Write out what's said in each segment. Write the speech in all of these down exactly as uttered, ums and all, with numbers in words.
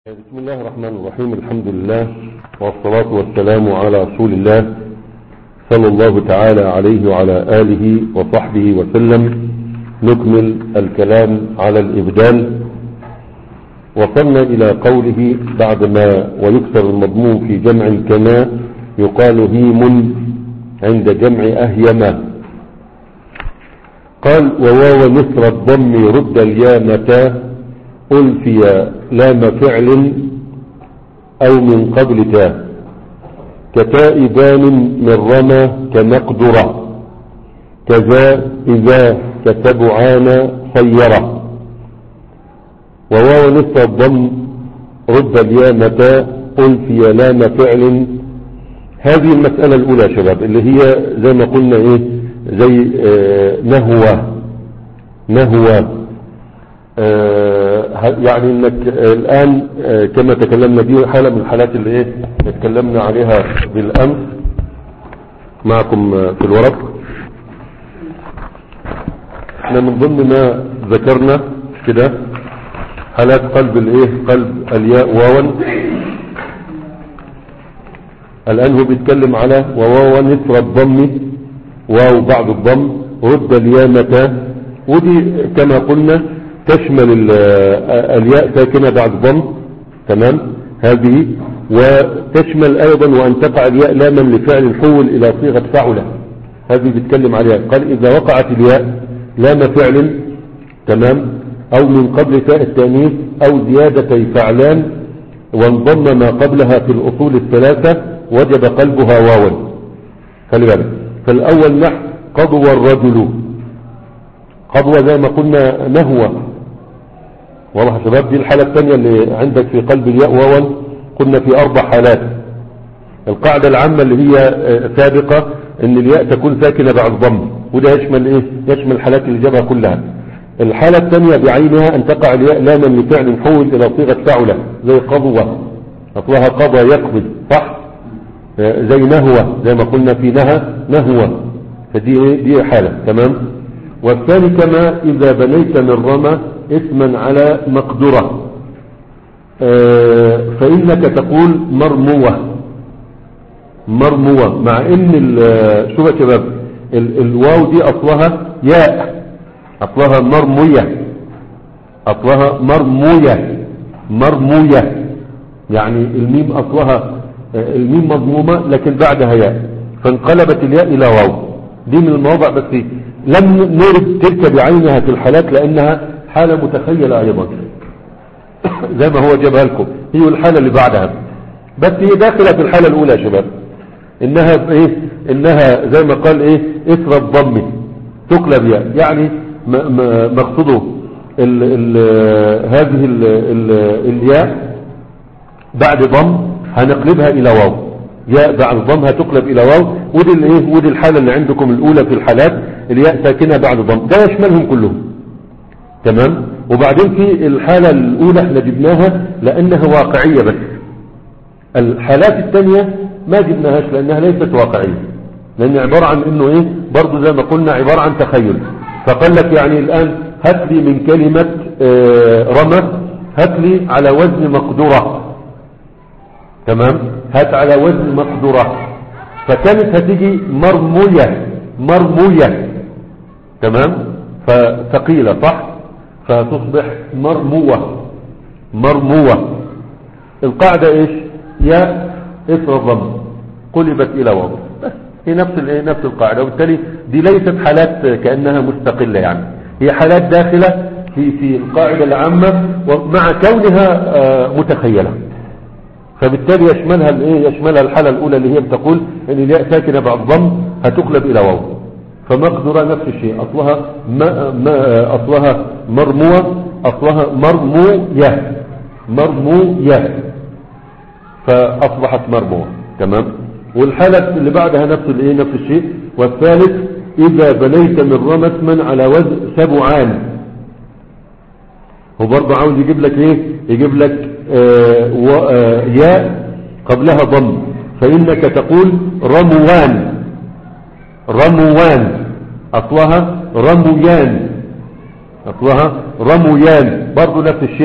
بسم الله الرحمن الرحيم. الحمد لله والصلاة والسلام على رسول الله صلى الله تعالى عليه وعلى آله وصحبه وسلم. نكمل الكلام على الإبدال. وصلنا إلى قوله بعدما ويكسر المضموم في جمع كما يقال هيم عند جمع أهيما. قال وواو نصر الضم رد الياء متى ألفي لام فعل أو من قبل تاء كتائبان من رمى كمقدرة كذا إذا كتبعان صيرة. وواو نصر الضم رد الياء متى ألفي لام فعل. هذه المسألة الأولى يا شباب اللي هي زي ما قلنا إيه زي آه نهوى نهوى آه يعني انك الان آه كما تكلمنا دي حالة من الحالات اللي ايه تكلمنا عليها بالامس معكم آه في الورق. احنا من ضمن ما ذكرنا كده حالات قلب الايه قلب الياء واوا. الان هو بيتكلم على وواو نصر الضم واو بعد الضم رد الياء متى. ودي كما قلنا تشمل الياء ساكنة بعد ضم تمام هذه. وتشمل ايضا وان تقع الياء لاما لفعل حول الى صيغة فعلة. هذه بيتكلم عليها. قال اذا وقعت الياء لام فعل تمام او من قبل تاء التانيث او زيادتي فعلان وانضم ما قبلها في الاصول الثلاثة وجب قلبها واوا. خلي بالك. فالاول نحو قضوى الرجل. قضوى زي ما قلنا نهوى. والله يا شباب دي الحالة الثانية اللي عندك في قلب الياء واوا. قلنا في اربع حالات. القاعدة العامة اللي هي سابقة ان الياء تكون ساكنة بعد ضم وده يشمل ايه يشمل الحالات اللي جابها كلها. الحالة الثانية بعينها ان تقع الياء لاما لفعل حول الى صيغة فعلة زي قضوة اصلها قضى يقضي صح زي نهوى زي ما قلنا في نهى نهوى. فدي دي حالة تمام. والثاني كما إذا بنيت من رمى اسما على مقدرة اه فإنك تقول مرموة مرموة مع ان شو يا شباب ال الواو دي أصلها ياء أصلها مرموية أصلها مرموية مرموية يعني الميم أصلها الميم مضمومة لكن بعدها ياء فانقلبت الياء إلى واو. دي من المواضع بس لم نرد تلك بعينها في الحالات لأنها حالة متخيلة أيضا زي ما هو جابها لكم. هي الحالة اللي بعدها بس هي داخلة في الحالة الأولى يا شباب إنها إيه إنها زي ما قال إيه إثر الضم تقلب ياء يعني مقصده ال ال هذه ال ال الياء بعد ضم هنقلبها إلى واو. ياء بعد ضم هتقلب إلى واو. ودي الايه ودي الحالة اللي عندكم الأولى في الحالات الياء ساكنة بعد ضم ده يشملهم كلهم تمام. وبعدين في الحالة الأولى احنا جبناها لأنها واقعية بس. الحالات الثانية ما جبناهاش لأنها ليست واقعية لأن عبارة عن إنه إيه برضو زي ما قلنا عبارة عن تخيل. فقال لك يعني الآن هات لي من كلمة اه رمى هات لي على وزن مقدرة تمام هات على وزن مقدرة فكانت هتيجي مرموية مرموية تمام فثقيلة صح فتصبح مرموة مرموة. القاعدة ايش ياء اثر الضم قلبت الى واو بس هي نفس الايه نفس القاعدة. وبالتالي دي ليست حالات كأنها مستقلة يعني هي حالات داخلة في في القاعدة العامة ومع كونها آه متخيلة. فبالتالي يشملها الايه يشملها الحالة الاولى اللي هي بتقول ان الياء ساكنة بعد ضم هتقلب الى واو. فمقدرة نفس الشيء اصلها ما ما اصلها مرموة اصلها مرموية مرموية فاصبحت مرموة تمام. والحالة اللي بعدها نفس الايه نفس الشيء. والثالث اذا بنيت من رمى اسما على وزن سبعان. هو برضه عاوز يجيب لك ايه يجيب لك آه آه ياء قبلها ضم فإنك تقول رموان رموان أصلها رميان أصلها رميان برضو نفس الشيء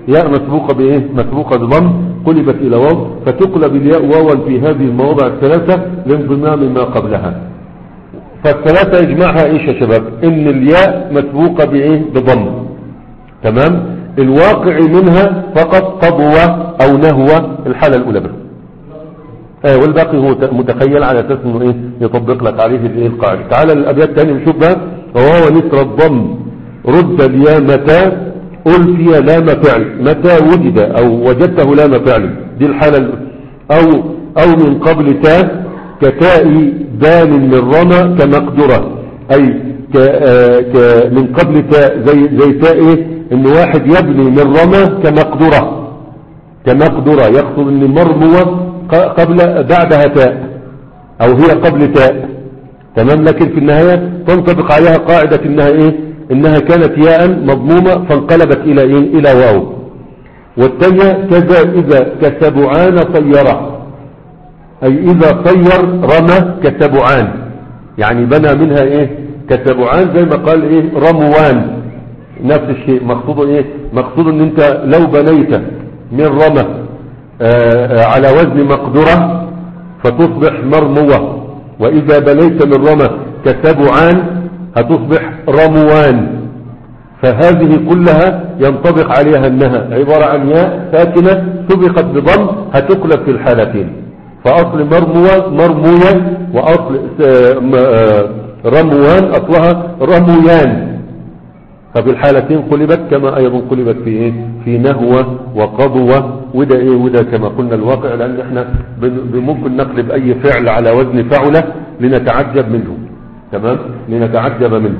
ياء مسبوقة بايه؟ مسبوقة بضم قلبت الى واو، فتقلب الياء واوا في هذه المواضع الثلاثة لانضمام ما قبلها. فالثلاثة يجمعها ايش يا شباب؟ ان الياء مسبوقة بايه؟ بضم. تمام. الواقع منها فقط قبوة او نهوة الحالة الاولى بس. آه والباقي هو متخيل على اساس انه ايه؟ يطبق لك عليه الايه القاعدة. تعالى الابيات الثانية نشوف بقى. وهو نسر الضم رد الياء متى ألفي لام فعل، متى وجد أو وجدته لام فعل، دي الحالة. أو أو من قبل تاء كتاء دال من رمى كمقدرة، أي ك ك من قبل تاء زي زي تاء إيه؟ إن واحد يبني من رمى كمقدرة، كمقدرة يقصد إن مرموة قبل بعدها تاء أو هي قبل تاء. تمام. لكن في النهاية تنطبق عليها قاعدة إنها إيه؟ إنها كانت ياء مضمومة فانقلبت إلى إيه؟ إلى واو. والثانية كذا إذا كسبعان صيرة، أي إذا صير رمى كسبعان، يعني بنى منها إيه؟ كسبعان زي ما قال إيه؟ رموان، نفس الشيء. مقصود إيه؟ مقصود إن أنت لو بنيت من رمى آآ آآ على وزن مقدرة فتصبح مرموة، وإذا بنيت من رمى كسبعان هتصبح رموان. فهذه كلها ينطبق عليها أنها عبارة عن ياء ساكنة سبقت بضم هتقلب في الحالتين. فأصل مرموة مرموية، وأصل رموان أصلها رمويان. ففي الحالتين قلبت كما أيضا قلبت في إيه؟ في نهوة وقضوة. وده إيه؟ وده كما قلنا الواقع، لأن إحنا ممكن نقلب أي فعل على وزن فعلة لنتعجب منه. تمام. لنتعجب منه.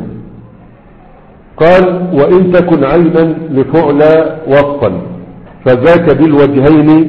قال وإن تكن عينا لفعلى وصفا فذاك بالوجهين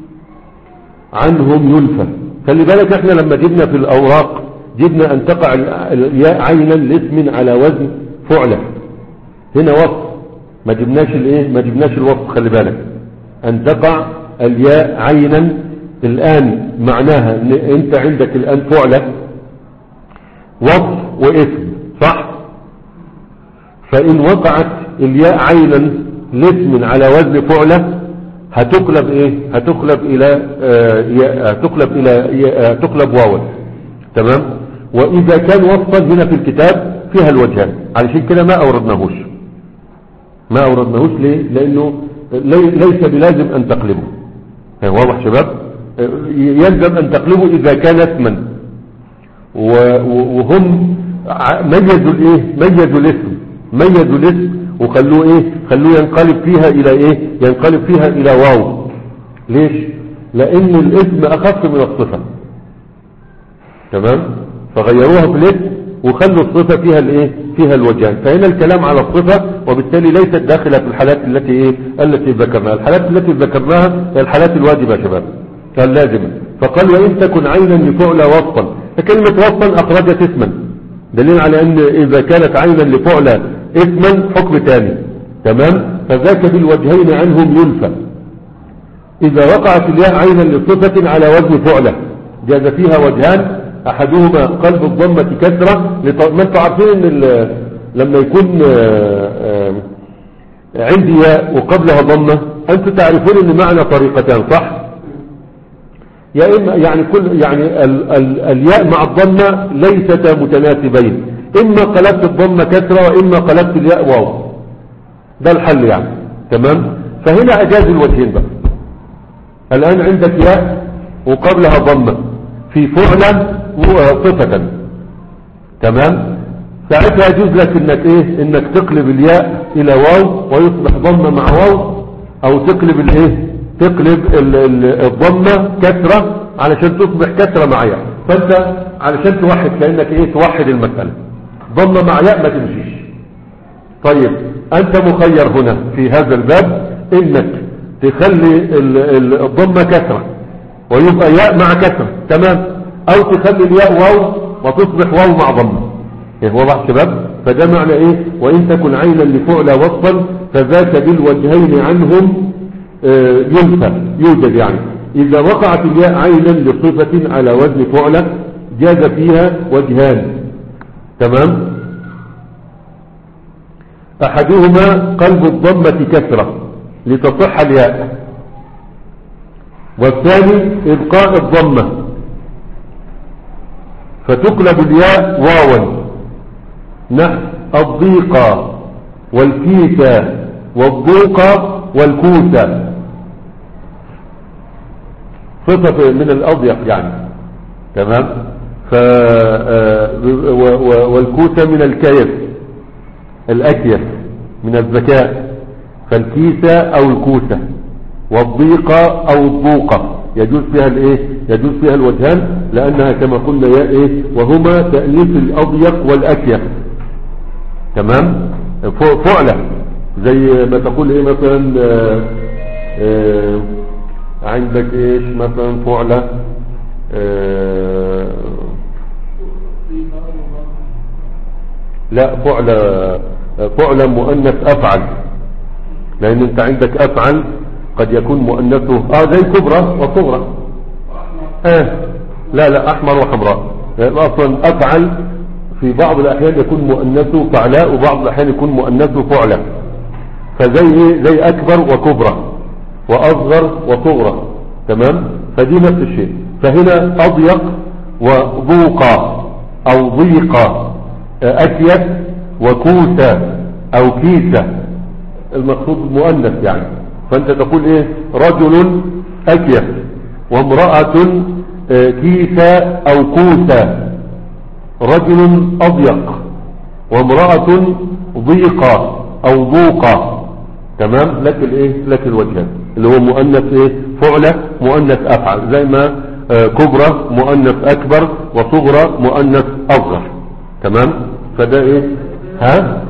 عنهم ينفى. خلي بالك احنا لما جبنا في الأوراق جبنا أن تقع الياء عينا لاسم على وزن فعلة، هنا وصف، ما جبناش الايه؟ ما جبناش الوصف. خلي بالك أن تقع الياء عينا الآن معناها ان انت عندك الآن فعلة وصف واسم، صح؟ فإن وقعت الياء عينا لاسم على وزن فعلة هتقلب ايه؟ هتقلب الى آه هتقلب الى آه تقلب واو. تمام. واذا كان وصفا هنا في الكتاب فيها الوجهان، علشان كده ما اوردناهوش ما اوردناهوش ليه؟ لانه لي ليس بلازم ان تقلبه. واضح شباب؟ يلزم ان تقلبه اذا كان اسما، وهم ميزوا الايه؟ ميزوا الاسم ميزوا الاسم وخلوه ايه؟ خلوه ينقلب فيها الى ايه؟ ينقلب فيها الى واو. ليش؟ لان الاسم اخف من الصفة. تمام. فغيروها في الاسم وخلوا الصفة فيها الايه؟ فيها الوجهان. فهنا الكلام على الصفة، وبالتالي ليست داخلة في الحالات التي ايه؟ التي ذكرناها. الحالات التي ذكرناها هي الحالات الواجبة يا شباب، اللازمة. فقال وإن تكن عينا لفعل وصفا، فكلمة وصفا اخرجت اسما، دليل على ان اذا كانت عينا لفعل اسما حكم ثاني. تمام. فذاك بالوجهين عنهم ينفى. اذا وقعت الياء عينا لصفة على وزن فعلة جاز فيها وجهان، احدهما قلب الضمة كسرة. ما انتم عارفين ان لما يكون عندي ياء وقبلها ضمة انتم تعرفون ان معنى طريقتان، صح؟ يا اما يعني كل يعني ال ال الياء مع الضمة ليستا متناسبين، اما قلبت الضمة كسرة واما قلبت الياء واو. ده الحل يعني. تمام. فهنا اجاز الوجهين بقى. الان عندك ياء وقبلها ضمة في فعلا وصفة. تمام. ساعتها يجوز لك انك ايه؟ انك تقلب الياء الى واو ويصبح ضمة مع واو، او تقلب الايه؟ تقلب الضمة كسرة علشان تصبح كسرة مع ياء. فانت علشان توحد كأنك ايه؟ توحد المسألة. ضمة مع ياء ما تمشيش. طيب انت مخير هنا في هذا الباب انك تخلي الضمة كسرة ويبقى ياء مع كسرة. تمام. او تخلي الياء واو وتصبح واو مع ضمة. ايه واضح شباب؟ فده معنى ايه؟ وان تكن عينا لفعل وصفا فذاك بالوجهين عنهم آه ينفى، يوجد يعني. اذا وقعت الياء عينا لصفة على وزن فعلة جاز فيها وجهان. تمام. احدهما قلب الضمة كسرة لتصح الياء. والثاني إبقاء الضمة فتقلب الياء واوا، نحو الضيقة والكيسة والضوقة والكوسة، صفة من الأضيق يعني. تمام. ف والكوسة من الكيس الأكيس من الذكاء، فالكيسة أو الكوسة، والضيقة أو الضوقة يجوز فيها الايه، يجوز فيها الوجهان، لأنها كما قلنا يا ايه، وهما تأنيث الأضيق والأكيس. تمام. فعلة زي ما تقول ايه مثلا، آآ آآ عندك ايش مثلا فعلة، لا فعلة، فعلة مؤنث أفعل، لأن انت عندك أفعل قد يكون مؤنثه اه زي كبرى وصغرى. اه لا لا احمر وحمراء، يعني اصلا افعل في بعض الاحيان يكون مؤنثه فعلاء، وبعض الاحيان يكون مؤنثه فعلة. فزي ايه، زي اكبر وكبرى واصغر وصغرى. تمام. فدي نفس الشيء. فهنا اضيق وضوقة او ضيقة، اكيس وكوسة او كيسة، المقصود مؤنث يعني. فانت تقول ايه، رجل اكيس وامرأة كيسة او كوسة، رجل اضيق وامرأة ضيقة او ضوقة. تمام. لك الايه، لك الوجهان اللي هو مؤنث ايه، فعلة مؤنث افعل، زي ما كبرى مؤنث اكبر وصغرى مؤنث اصغر. تمام. فده ايه، ها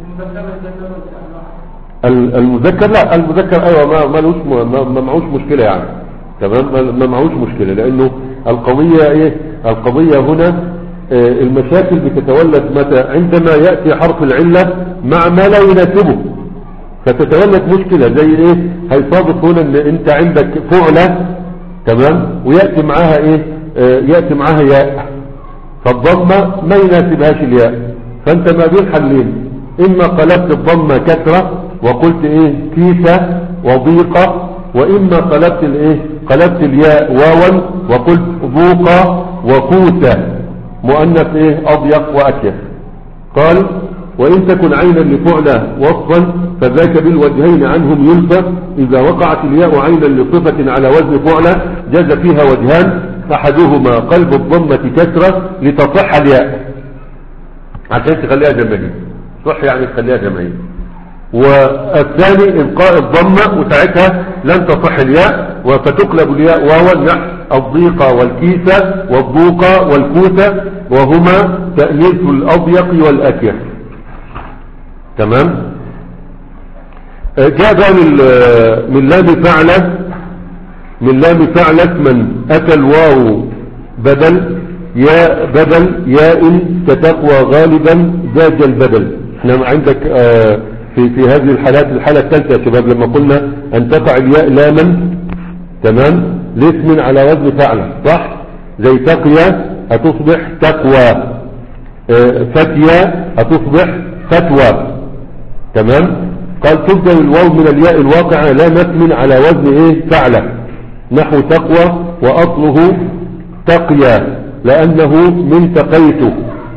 المذكر، لا المذكر ايوه ما مالوش ما معوش مشكله يعني. تمام. ما معوش مشكله، لانه القضيه ايه، القضيه هنا المشاكل بتتولد متى، عندما ياتي حرف العله مع ما لا يناسبه، فتتولد مشكله. زي ايه، هيصادف هنا ان انت عندك فعله، تمام، وياتي معاها ايه، ياتي معاها ياء، فالضمه ما يناسبهاش الياء، فانت ما بين حلين، اما قلبت الضمه كسره وقلت ايه كيسة وضيقة، واما قلبت الايه، قلبت الياء واوا وقلت ضوقة وكوسة، مؤنث ايه اضيق واكيس. قال وان تكن عينا لفعلة وصفا فذاك بالوجهين عنهم يلفى، اذا وقعت الياء عينا لصفة على وزن فعلة جاز فيها وجهان، احدهما قلب الضمة كسرة لتصح الياء، عشان تخليها جماهير، صح يعني تخليها جماهير. والثاني إبقاء الضمة، وساعتها لن تصح الياء، فتقلب الياء واوا، نحو الضيقة والكيسة والضوقة والكوسة، وهما تأنيث الأضيق والأكيس. تمام. جاء من لام فعلة، من لام فعلة من أتى الواو بدل ياء، بدل ياء كتقوى غالبا زاج البدل. احنا عندك آه في في هذه الحالات، الحالة الثالثة يا شباب لما قلنا أن تقع الياء لاما، تمام، لاسم على وزن فعل، صح؟ زي تقيا هتصبح تقوى، اه فتيا هتصبح فتوى. تمام. قال تبدأ الواو من الياء الواقعة لا اسم على وزن ايه فعل، نحو تقوى وأصله تقيا لأنه من تقيته.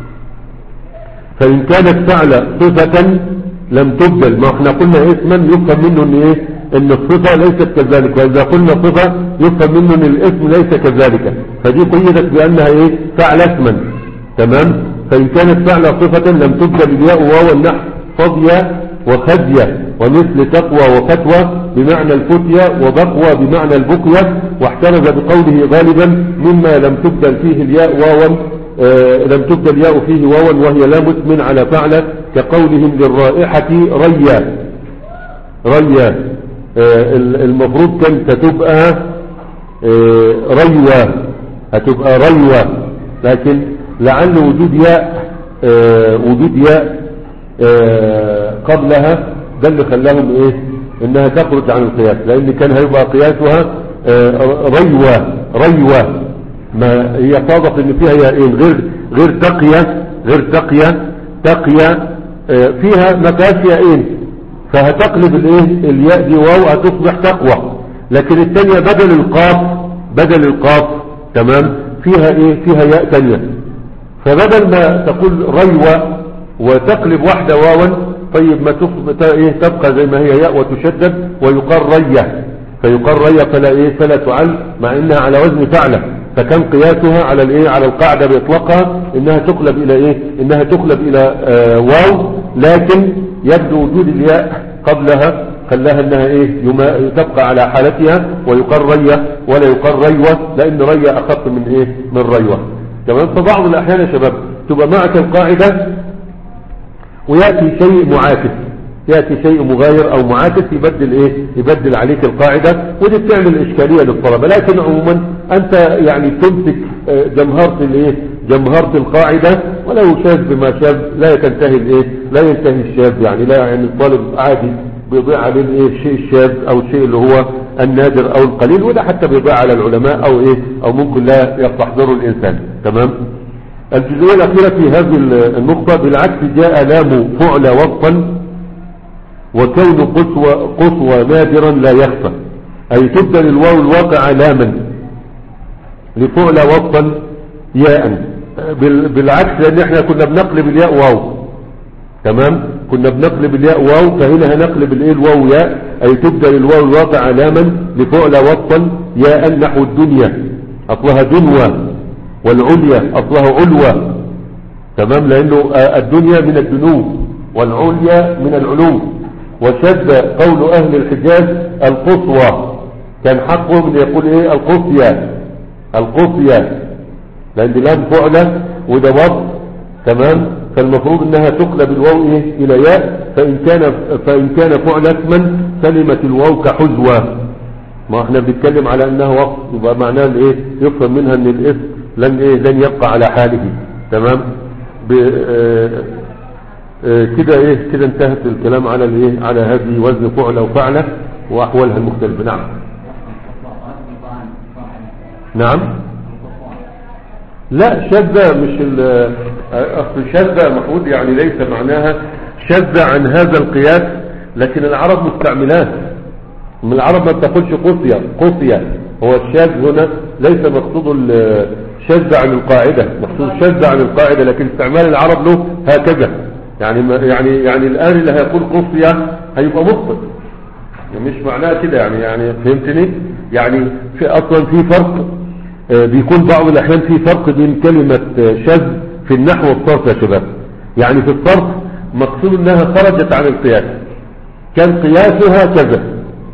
فإن كانت فعل صفة لم تبدل، ما احنا قلنا اسما يفهم منه ان ايه، ان الصفة ليست كذلك، واذا قلنا صفة يفهم منه ان الاسم ليس كذلك، فدي قيدت بانها ايه فعل اسما. تمام. فان كانت فعل صفة لم تبدل الياء واو، النحو فضية وخدية، ومثل تقوى وفتوى بمعنى الفتية، وبقوى بمعنى البقية، واحترز بقوله غالبا مما لم تبدل فيه الياء واوا، آه لم تبدل الياء فيه واوا وهي لا مسمن على فعل، كقولهم للرائحة ريا. ريا آه المفروض كانت تبقى آه ريوة، هتبقى ريوة، لكن لعل وجود ياء آه وجود ياء آه قبلها ده اللي خلاهم ايه انها تخرج عن القياس، لان كان هيبقى قياسها آه ريوة ريوة، ما هي صادف ان فيها ياءين غير غير تقية، غير تقية تقية آه فيها ما فيهاش ياءين، فهتقلب الايه الياء دي واو هتصبح تقوى. لكن الثانية بدل القاف بدل القاف تمام فيها ايه فيها ياء ثانية، فبدل ما تقول ريوة وتقلب واحدة واوا طيب ما ايه تبقى زي ما هي ياء وتشدد ويقال رية، فيقال رية فلا ايه فلا تعل مع انها على وزن فعلة، فكان قياسها على الايه على القاعدة باطلاقها انها تقلب الى ايه انها تقلب الى آه واو، لكن يبدو وجود الياء قبلها خلاها انها ايه يما تبقى على حالتها ويقال رية ولا يقال ريوة، لان رية اخف من ايه من ريوة. تمام. فبعض الاحيان يا شباب تبقى معك القاعدة ويأتي شيء معاكس، يأتي شيء مغاير او معاكس يبدل ايه يبدل عليك القاعدة، ودي بتعمل اشكالية للطلبة. لكن عموما انت يعني تمسك جمهرة الايه جمهرة القاعدة، ولو شاذ بما شاذ لا تنتهي الايه لا ينتهي الشاذ، يعني لا يعني الطالب عادي بيضيع عليه الايه الشيء الشاذ او الشيء اللي هو النادر او القليل، وده حتى بيضيع على العلماء او ايه او ممكن لا يستحضره الانسان. تمام. الجزئية الاخيرة في هذه النقطة بالعكس جاء لام فعل وصفا وكون قصوى قصوى نادرا لا يخفى، اي تبدل الواو الواقع لاما لفعل وصفا ياء، بالعكس لان احنا كنا بنقلب الياء واو. تمام. كنا بنقلب الياء واو، فهنا هنقلب الايه الواو ياء، اي تبدل الواو الواقع لاما لفعل وصفا ياء نحو الدنيا اصلها دنوة والعليا اصلها علوة. تمام. لانه الدنيا من الدنو والعليا من العلو. وشد قول اهل الحجاز القصوى، كان حقهم ان يقول ايه القصية القصية، لان لام فعلة وده وصف. تمام. فالمفروض انها تقلب الواو ايه الى ياء، فان كان فان كان فعل اسما سلمت الواو كحزوة. ما احنا بنتكلم على انها وصف، يبقى معناه الايه يفهم منها ان الاسم لن ايه لن يبقى على حاله. تمام. اه اه كده ايه كده انتهت الكلام على الايه على هذه وزن فعلة وفعلة واحوالها المختلفة. نعم نعم. لا شذة مش اصل شذة محمود يعني ليس معناها شذة عن هذا القياس، لكن العرب مستعملات. من العرب ما بتقولش قصية قصية، هو الشاذ هنا ليس مقصود الشذ عن القاعدة، مقصود الشذ عن القاعدة، لكن استعمال العرب له هكذا. يعني يعني يعني الآن اللي هيقول قصية هيبقى مخطئ، مش معناه كده يعني يعني فهمتني؟ يعني في اصلا في فرق، بيكون بعض الاحيان في فرق بين كلمة شذ في النحو والصرف يا شباب. يعني في الصرف مقصود انها خرجت عن القياس، كان قياسها كذا،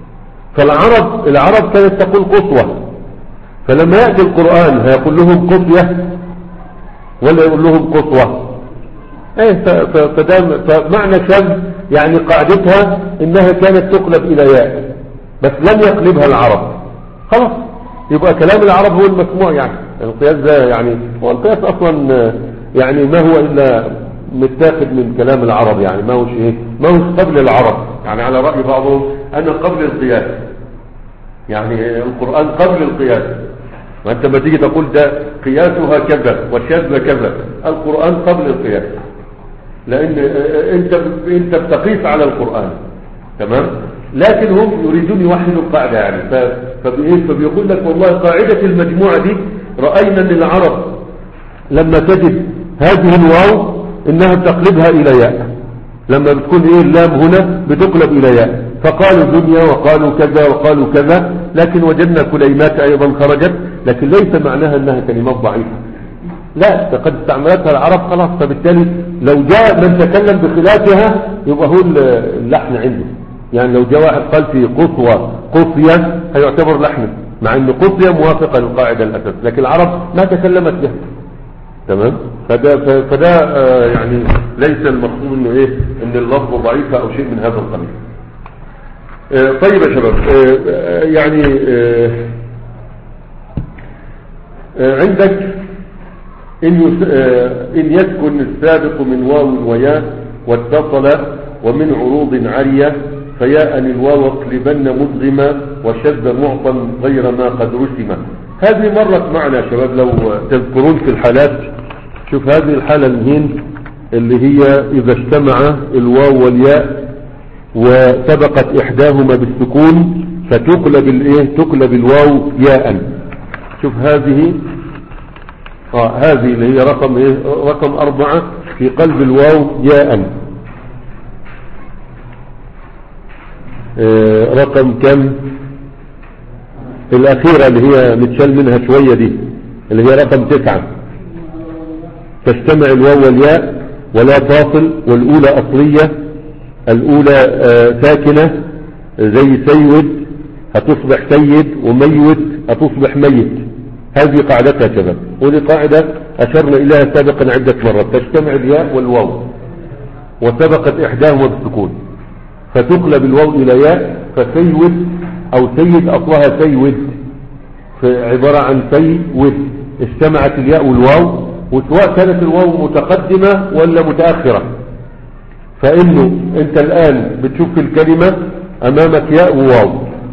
فالعرب العرب كانت تقول قصوى، فلما يأتي القرآن هيقول لهم قصية ولا يقول لهم قصوى؟ ايه فمعنى شذ يعني قاعدتها انها كانت تقلب الى ياء، بس لم يقلبها العرب، خلاص يبقى كلام العرب هو المسموع. يعني القياس ده يعني هو القياس اصلا يعني ما هو الا متاخد من كلام العرب، يعني ما هوش ايه ما هوش قبل العرب، يعني على رأي بعضهم انا قبل القياس، يعني القرآن قبل القياس. وانت ما تيجي تقول ده قياسها كذا والشاذ كذا، القرآن قبل القياس، لان انت انت بتقيس على القرآن. تمام. لكن هم يريدون يوحدوا القاعدة، يعني فبيقول لك والله قاعدة المجموعة دي رأينا ان العرب لما تجد هذه الواو انها تقلبها الى ياء، لما بتكون ايه اللام هنا بتقلب الى ياء، فقالوا دنيا وقالوا كذا وقالوا كذا، لكن وجدنا كليمات ايضا خرجت، لكن ليس معناها انها كلمات ضعيفة، لا فقد استعملتها العرب خلاص. فبالتالي لو جاء من تكلم بخلافها يبقى هو اللحن عنده، يعني لو جاء واحد قال في قصوى قصية هيعتبر لحنا، مع ان قصية موافقة للقاعدة الاساس، لكن العرب ما تكلمت بها. تمام. فده فده آه يعني ليس المقصود انه ايه ان اللفظ ضعيفة او شيء من هذا القبيل. آه طيب يا شباب، آه يعني آه آه عندك إن, آه إن يسكن السابق من واو وياء واتصل ومن عروض عرية فياء الواو اقلبن مدغما وشد معطا غير ما قد رسم. هذه مرت معنا يا شباب لو تذكرون في الحالات. شوف هذه الحالة الهين اللي هي إذا اجتمع الواو والياء وسبقت إحداهما بالسكون فتقلب الإيه تقلب الواو ياء. شوف هذه آه هذه اللي هي رقم إيه رقم أربعة في قلب الواو ياء. آه رقم كم الأخيرة اللي هي متشال منها شوية دي اللي هي رقم تسعة. تجتمع الواو والياء ولا فاصل، والأولى أصلية، الأولى آه ساكنة زي سيود هتصبح سيد، وميت هتصبح ميت. هذه قاعدتها شباب، ودي قاعدة أشرنا إليها سابقا عدة مرات. تجتمع الياء والواو وسبقت إحداهما بالسكون فتقلب الواو إلى ياء، فسيود أو سيد أصلها سيود، عبارة عن سيود. اجتمعت الياء والواو، وسواء كانت الواو متقدمة ولا متأخرة، فإنه أنت الآن بتشوف في الكلمة أمامك ياء وواو،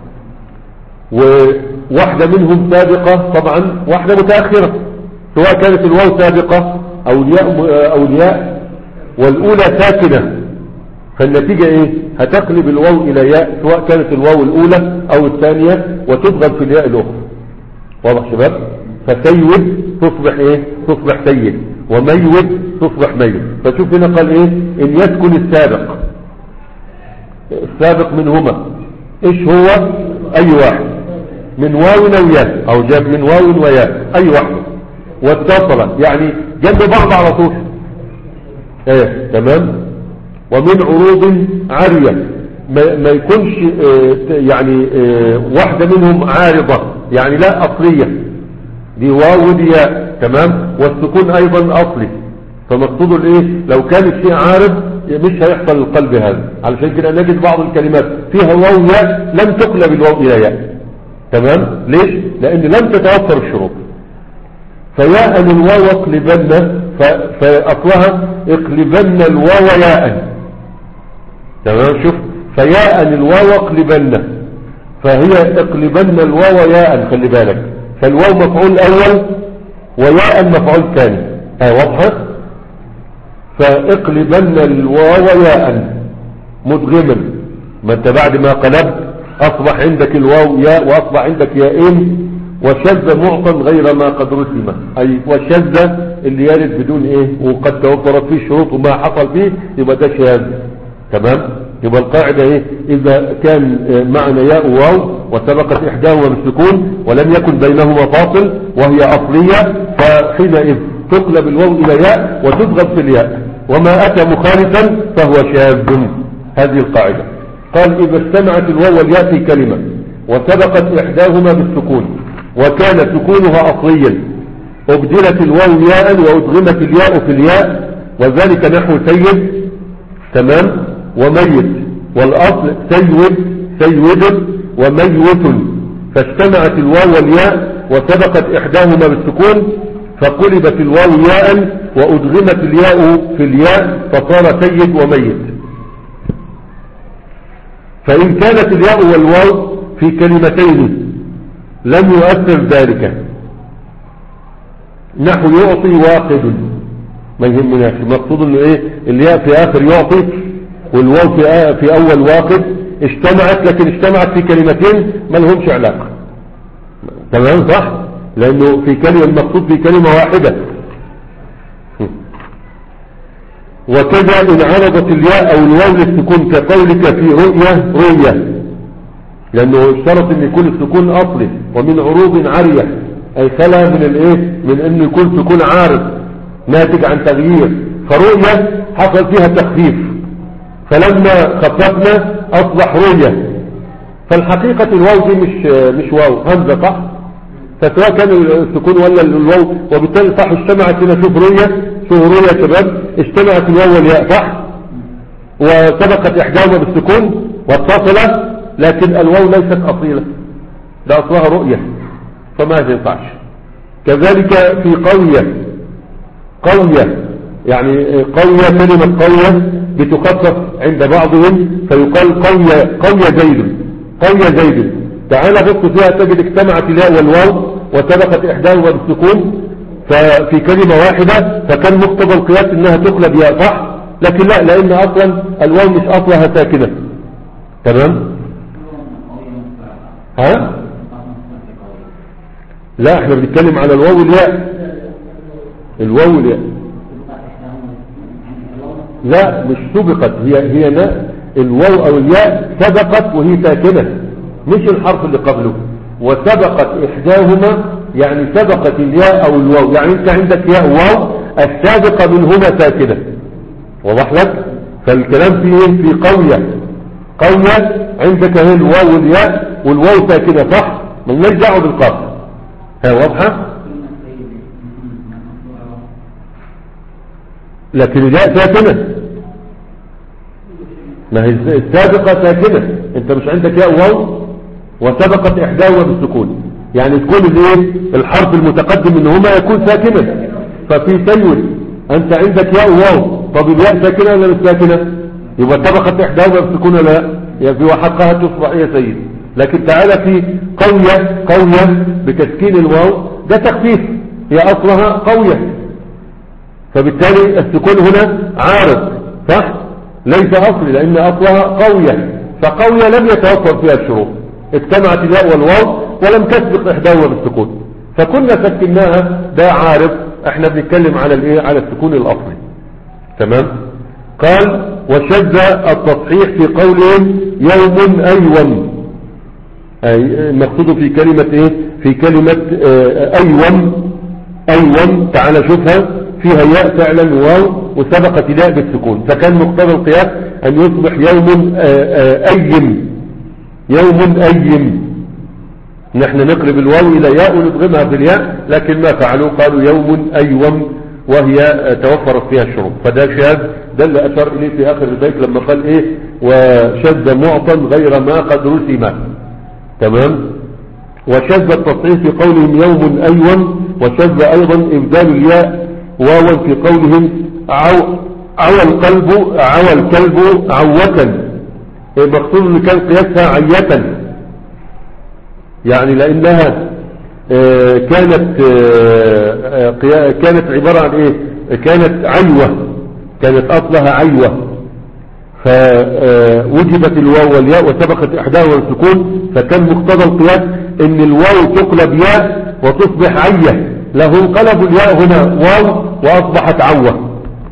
وواحدة منهم سابقة طبعا واحدة متأخرة، سواء كانت الواو سابقة أو الياء أو الياء والأولى ساكنة، فالنتيجة ايه؟ هتقلب الواو الى ياء سواء كانت الواو الاولى او الثانية وتضغم في الياء الاخرى. واضح شباب؟ فسيد تصبح ايه؟ تصبح سيد، وميد تصبح ميد. فشوف هنا قال ايه؟ ان يسكن السابق، السابق منهما ايش هو؟ اي واحد من واو او ياء، او جاب من واو وياء اي واحد، واتصل يعني جنب بعض على طول. ايه تمام؟ ومن عروض عارية، ما, ما يكونش اه يعني اه واحدة منهم عارضة، يعني لا أصلية، دي واو ودي ياء، تمام؟ والسكون أيضا أصلي. فمقصود الايه؟ لو كان الشيء عارض مش هيحصل القلب هذا. علشان كده نجد بعض الكلمات فيها واو ياء لم تقلب الواو إلى ياء، تمام؟ ليش؟ لأن لم تتوفر الشروط. فياء الواو اقلبن، فأصلها اقلبن الواو ياء، تمام؟ شوف فياء الواو اقلبن، فهي اقلبن الواو ياء، خلي بالك، فالواو مفعول اول وياء مفعول ثاني. ها واضحه؟ فاقلبن الواو ياء مدغما، ما انت بعد ما قلبت اصبح عندك الواو ياء واصبح عندك ياءين، وشذ معطى غير ما قد رسم، اي والشذ اللي يرد بدون ايه وقد توفرت فيه شروط وما حصل فيه يبقى ده شاذ، تمام؟ يبقى القاعدة ايه؟ اذا كان معنى ياء واو وسبقت احداهما بالسكون ولم يكن بينهما فاصل وهي اصلية، فحينئذ تقلب الواو الى ياء وتضغط في الياء، وما اتى مخالفا فهو شاذ. هذه القاعدة. قال اذا اجتمعت الواو والياء في كلمة وسبقت احداهما بالسكون وكان سكونها اصليا ابدلت الواو ياء وادغمت الياء في الياء، وذلك نحو سيد، تمام؟ وميت، والاصل سيد سيد وميت، فاجتمعت الواو والياء وسبقت احداهما بالسكون فقلبت الواو ياء وادغمت الياء في الياء فصار سيد وميت. فان كانت الياء والواو في كلمتين لم يؤثر ذلك، نحو يعطي واقد، ما يهمناش، المقصود انه ايه؟ الياء في اخر يعطي والواو في, في اول واقد، اجتمعت، لكن اجتمعت في كلمتين ما لهمش علاقة، تمام؟ صح؟ لانه في كلمة، المقصود في كلمة واحدة. وكذا ان عرضت الياء او الواو للسكون كقولك في رؤية رؤية، لانه اشترط ان يكون السكون اصلي، ومن عروض عارية اي خلا من الايه؟ من انه يكون سكون عارض ناتج عن تغيير، فرؤية حصل فيها تخفيف، فلما خففنا اصبح رؤية، فالحقيقة الواو دي مش مش واو، همزة، صح؟ فسواء كان السكون ولا الواو، وبالتالي صح اجتمعت هنا. شوف رؤية، شوف رؤية يا شباب، اجتمعت الواو والياء، صح؟ وسبقت احداهما بالسكون واتصل، لكن الواو ليست اصيلة، ده اصلها رؤية، فما ينفعش. كذلك في قوية، قوية يعني قوية، كلمة قوية بتخفف عند بعضهم فيقال قوية، قوية زيد، قوية زيد. تعال بص فيها تجد اجتمعت الياء والواو وسبقت احداهما بالسكون ففي كلمة واحدة، فكان مقتضى القياس انها تقلب ياء، صح؟ لكن لا، لان اصلا الواو مش اصلها ساكنة، تمام. ها لا احنا بنتكلم على الواو والياء. الواو والياء لا مش سبقت، هي هي لا الواو او الياء سبقت وهي ساكنة، مش الحرف اللي قبله. وسبقت احداهما يعني سبقت الياء او الواو، يعني انت عندك ياء واو السابقة منهما ساكنة، واضح لك؟ فالكلام فيه في قوية قوية عندك هي الواو والياء والواو ساكنة صح، مالناش دعوه بالقاف. ها واضحة؟ لكن الياء ساكنة، ما هي السابقة ساكنة، انت مش عندك ياء واو وسبقت احداهما بالسكون، يعني تكون الايه الحرف المتقدم منهما يكون ساكنا، ففي سيول انت عندك ياء واو، طب الياء ساكنة ولا مش ساكنة؟ يبقى سبقت احداهما بالسكون لا، يبقى وحقها تصبح هي سيد. لكن تعالى في قوية قوية بتسكين الواو ده تخفيف، هي اصلها قوية، فبالتالي السكون هنا عارض صح، ليس اصلي لان اصلها قوية، فقوية لم يتوفر فيها الشروط، اجتمعت الياء والواو ولم تسبق احداهما بالسكون، فكنا سكناها ده عارض، احنا بنتكلم على الايه على السكون الاصلي. تمام. قال وشذ التصحيح في قولهم يوم ايوم، اي مقصود في كلمة ايه في كلمة اه ايوم ايوم تعال شوفها فيها ياء فعلا واو وسبقت الياء بالسكون، فكان مقتضى القياس ان يصبح يوم ايم يوم ايم، نحن نقلب الواو الى ياء ونضغمها في الياء، لكن ما فعلوا قالوا يوم ايوم وهي توفرت فيها الشروط، فده شاذ، ده اللي اشار اليه في اخر البيت لما قال ايه وشذ معطى غير ما قد رسم. تمام. وشذ التصحيح في قولهم يوم ايوم، وشذ ايضا ابدال الياء واوا في قولهم عو عوى القلب عوى الكلب عوة، مقصود ان كان قياسها عية، يعني لانها آه كانت آه آه كانت عبارة عن ايه كانت عيوة، كانت اصلها عيوة، فوجدت الواو والياء وسبقت احداهما السكون، فكان مقتضى القياس ان الواو تقلب ياء وتصبح عية، لهم قلبوا الياء هنا واو واصبحت عوة،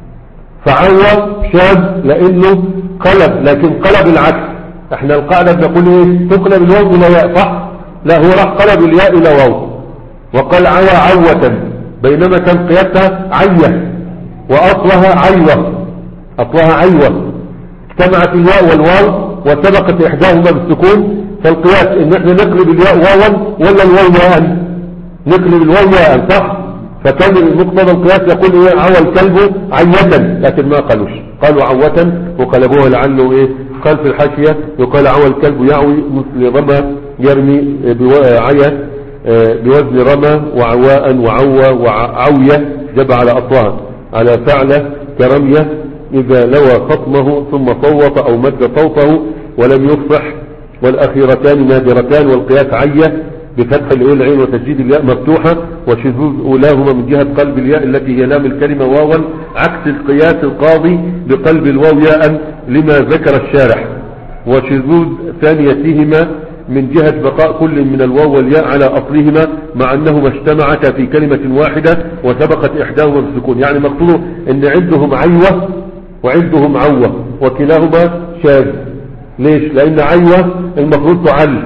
فعوة شاذ لانه قلب، لكن قلب العكس، احنا القاعدة بنقول ايه تقلب الواو الى ياء صح، لا هو راح قلب الياء الى واو وقال عوى عوة، بينما كان قياسها عية واصلها عيوة، اصلها عيوة، اجتمعت الياء والواو وسبقت احداهما بالسكون، فالقياس ان احنا نقلب الياء واوا ولا الواو ياء، نقلب الواو ياء صح، فكان المقتضى القياس يقول ايه عوى الكلب عية، لكن ما قالوش، قالوا عوة وقلبوها لعله ايه قال في الحاشية يقال عوى الكلب يعوي مثل رمى يرمي عية بوزن رمى وعواء وعوى وعوية جب على أصلها على فعلة كرمية إذا لوى خطمه ثم صوت أو مد صوته ولم يفصح، والأخيرتان نادرتان، والقياس عية بفتح العين وتجديد الياء مفتوحة، وشذوذ أولاهما من جهة قلب الياء التي هي لام الكلمة واوا، عكس القياس القاضي بقلب الواو ياء لما ذكر الشارح، وشذوذ ثانيتهما من جهة بقاء كل من الواو والياء على أصلهما مع أنهما اجتمعتا في كلمة واحدة وسبقت إحداهما بالسكون، يعني مقصوده أن عندهم عيوة وعندهم عوة وكلاهما شاذ. ليش؟ لأن عيوة المفروض تعل،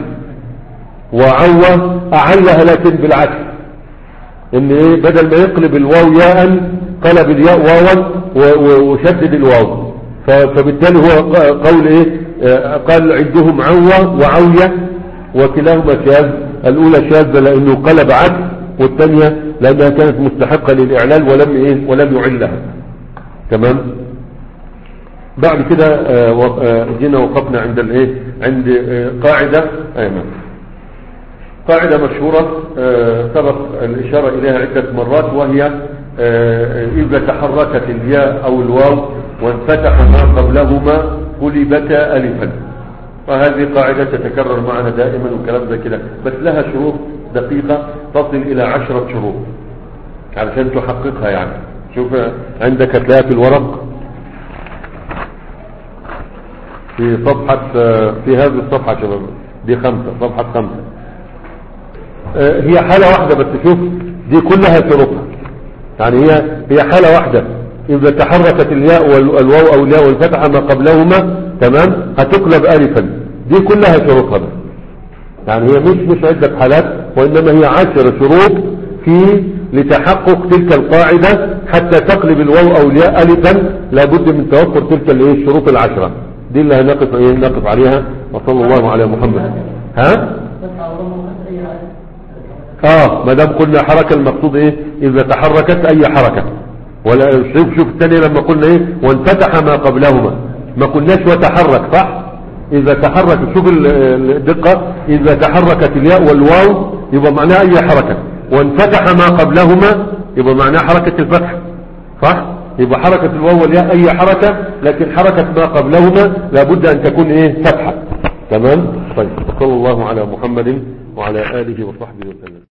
وعوة أعلها لكن بالعكس، ان ايه بدل ما يقلب الواو ياء قلب الياء واوا وشدد الواو، فبالتالي هو قول ايه قال عندهم عوة وعوية وكلاهما شاذ، الاولى شاذة لانه قلب عكس، والثانية لانها كانت مستحقة للاعلال ولم ايه ولم يعلها. تمام. بعد كده جينا وقفنا عند الايه عند قاعدة ايمن قاعدة مشهورة سبق الإشارة إليها عدة مرات، وهي إذا تحركت الياء أو الواو وانفتح ما قبلهما قلبتا ألفا، وهذه قاعدة تتكرر معنا دائما وكلام زي كده، بس لها شروط دقيقة تصل إلى عشرة شروط علشان تحققها. يعني شوف عندك هتلاقيها في الورق، في صفحة في هذه الصفحة يا شباب، دي خمسة، صفحة خمسة. هي حالة واحدة بس، شوف دي كلها شروطها، يعني هي هي حالة واحدة، إذا تحركت الياء والواو أو الياء والفتحة ما قبلهما تمام هتقلب ألفا، دي كلها شروطها بس. يعني هي مش مش عدة حالات، وإنما هي عشر شروط في لتحقق تلك القاعدة، حتى تقلب الواو أو الياء ألفا لابد من توفر تلك الايه الشروط العشرة دي اللي هنقف ايه نقف عليها. وصلى الله على محمد. ها اه ما دام قلنا حركة المقصود ايه اذا تحركت اي حركة، ولا شوف شوف الثانية لما قلنا ايه وانفتح ما قبلهما، ما قلناش وتحرك صح. اذا تحرك شوف الدقة، اذا تحركت الياء والواو يبقى معناها اي حركة، وانفتح ما قبلهما يبقى معناها حركة الفتح صح. يبقى حركة الواو والياء اي حركة، لكن حركة ما قبلهما لابد ان تكون ايه فتحة. تمام. طيب صلى الله على محمد وعلى آله وصحبه وسلم.